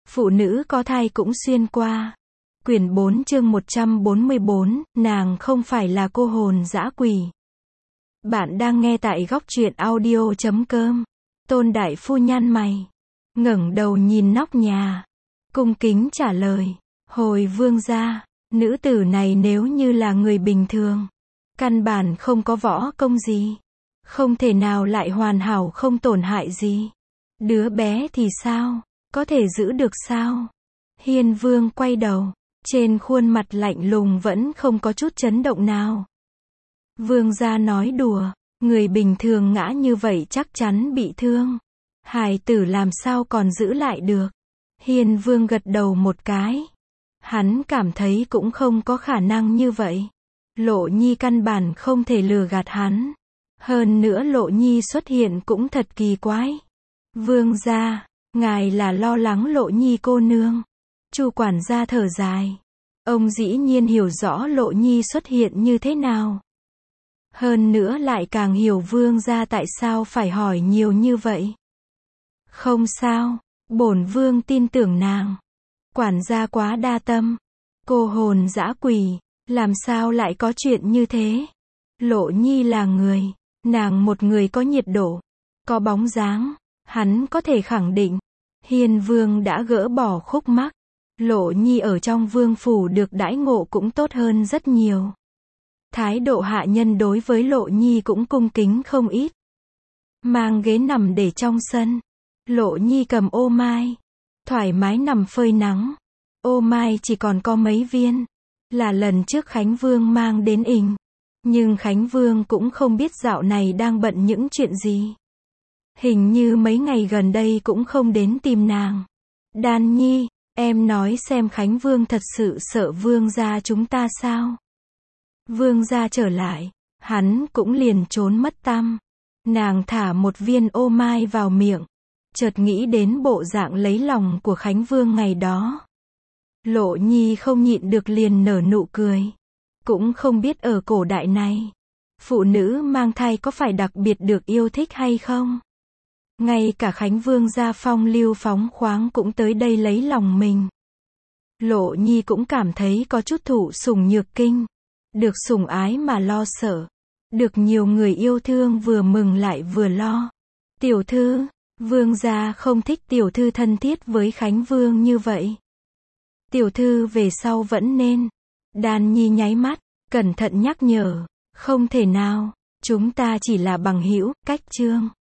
Phụ nữ có thai cũng xuyên qua. Quyển 4 chương 144, nàng không phải là cô hồn dã quỷ. Bạn đang nghe tại góc truyện audio.com. Tôn đại phu nhăn mày, ngẩng đầu nhìn nóc nhà, cung kính trả lời, hồi vương gia, nữ tử này nếu như là người bình thường, căn bản không có võ công gì, không thể nào lại hoàn hảo không tổn hại gì. Đứa bé thì sao, có thể giữ được sao? Hiên vương quay đầu, trên khuôn mặt lạnh lùng vẫn không có chút chấn động nào. Vương gia nói đùa, người bình thường ngã như vậy chắc chắn bị thương. Hài tử làm sao còn giữ lại được? Hiên vương gật đầu một cái. Hắn cảm thấy cũng không có khả năng như vậy. Lộ Nhi căn bản không thể lừa gạt hắn. Hơn nữa Lộ Nhi xuất hiện cũng thật kỳ quái. Vương gia, ngài là lo lắng Lộ Nhi cô nương. Chu quản gia thở dài. Ông dĩ nhiên hiểu rõ Lộ Nhi xuất hiện như thế nào. Hơn nữa lại càng hiểu vương gia tại sao phải hỏi nhiều như vậy. Không sao, bổn vương tin tưởng nàng. Quản gia quá đa tâm. Cô hồn dã quỷ, làm sao lại có chuyện như thế? Lộ Nhi là người, nàng một người có nhiệt độ, có bóng dáng, hắn có thể khẳng định. Hiên vương đã gỡ bỏ khúc mắc. Lộ Nhi ở trong vương phủ được đãi ngộ cũng tốt hơn rất nhiều. Thái độ hạ nhân đối với Lộ Nhi cũng cung kính không ít. Mang ghế nằm để trong sân. Lộ Nhi cầm ô mai, thoải mái nằm phơi nắng. Ô mai chỉ còn có mấy viên, là lần trước Khánh Vương mang đến ình. Nhưng Khánh Vương cũng không biết dạo này đang bận những chuyện gì. Hình như mấy ngày gần đây cũng không đến tìm nàng. Đan Nhi, em nói xem Khánh Vương thật sự sợ vương gia chúng ta sao? Vương gia trở lại, hắn cũng liền trốn mất tăm. Nàng thả một viên ô mai vào miệng, chợt nghĩ đến bộ dạng lấy lòng của Khánh Vương ngày đó. Lộ Nhi không nhịn được liền nở nụ cười. Cũng không biết ở cổ đại này, phụ nữ mang thai có phải đặc biệt được yêu thích hay không? Ngay cả Khánh Vương gia phong lưu phóng khoáng cũng tới đây lấy lòng mình. Lộ Nhi cũng cảm thấy có chút thụ sủng nhược kinh. Được sủng ái mà lo sợ. Được nhiều người yêu thương vừa mừng lại vừa lo. Tiểu thư, vương gia không thích tiểu thư thân thiết với Khánh Vương như vậy. Tiểu thư về sau vẫn nên. Đan Nhi nháy mắt, cẩn thận nhắc nhở. Không thể nào, chúng ta chỉ là bằng hữu, cách chương.